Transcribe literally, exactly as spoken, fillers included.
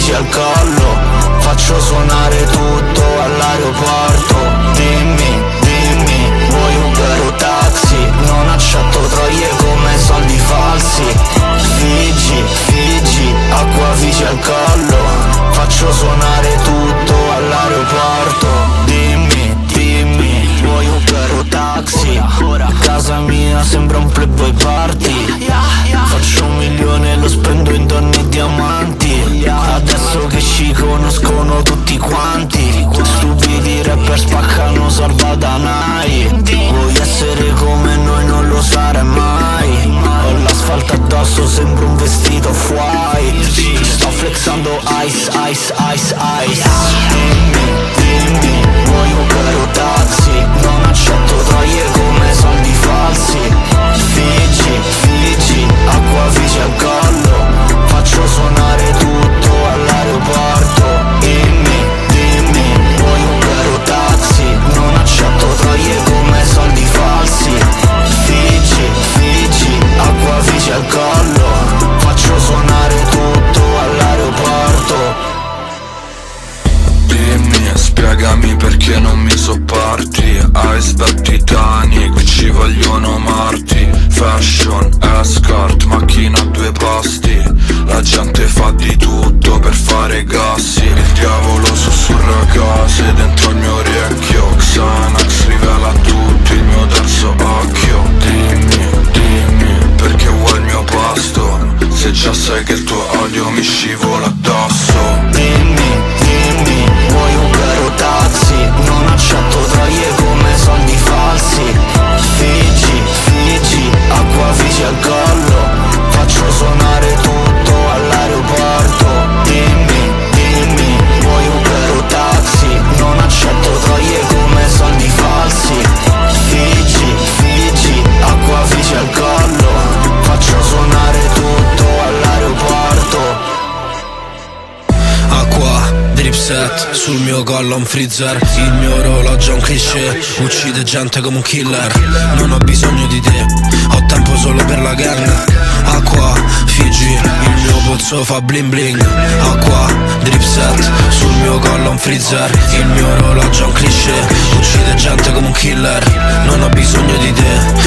acquavisi al collo, faccio suonare tutto all'aeroporto. Dimmi, dimmi, vuoi Uber o taxi? Non accetto troie come soldi falsi. Figi, figi, acquavisi al collo, faccio suonare tutto all'aeroporto. Dimmi, dimmi, vuoi Uber o taxi? Casa mia sembra un Playboy party. Faccio un milione e lo spendo in donne e diamanti. Adesso che ci conoscono tutti quanti, stupidi rapper spaccano salvadanai. Vuoi essere come noi, non lo sarai mai. Ho l'asfalto addosso, sembra un vestito off-white. Sto flexando ice, ice, ice, ice. Dimmi, dimmi, vuoi Uber o taxi? Non accetto troie come soldi falsi. Figi, figi, acquavisi al collo, faccio suonare tutto all'aeroporto. Dimmi, dimmi, vuoi Uber o taxi? Non accetto troie come soldi falsi. Figi, figi, acquavisi al collo, faccio suonare tutto all'aeroporto. Dimmi, spiegami perché non mi sopporti. Iceberg, Titanic, ci vogliono morti. Fashion, escort, macchina a due posti. La gente fa di tutto per fare gossip. Il diavolo sussurra cose dentro il mio orecchio. Xanax rivela tutto il mio terzo occhio. Dimmi, dimmi, perché vuoi il mio posto, se già sai che il tuo odio mi scivola addosso. Dimmi, dimmi, vuoi Uber o taxi? Non accetto troie come soldi falsi. Figi, figi, acquavisi al collo, faccio suonare tutto all'aeroporto. Dimmi, dimmi, vuoi Uber o taxi? Non accetto troie come soldi falsi. Figi, figi, acquavisi al collo, faccio suonare tutto all'aeroporto. Acqua, drip set, sul mio collo un freezer. Il mio orologio è un cliché, uccide gente come un killer. Non ho bisogno di te, ho tempo solo per la guerra. Acqua, Figi, il mio polso fa bling bling. Acqua, drip set, sul mio collo un freezer. Il mio orologio è un cliché, uccide gente come un killer. Non ho bisogno di te,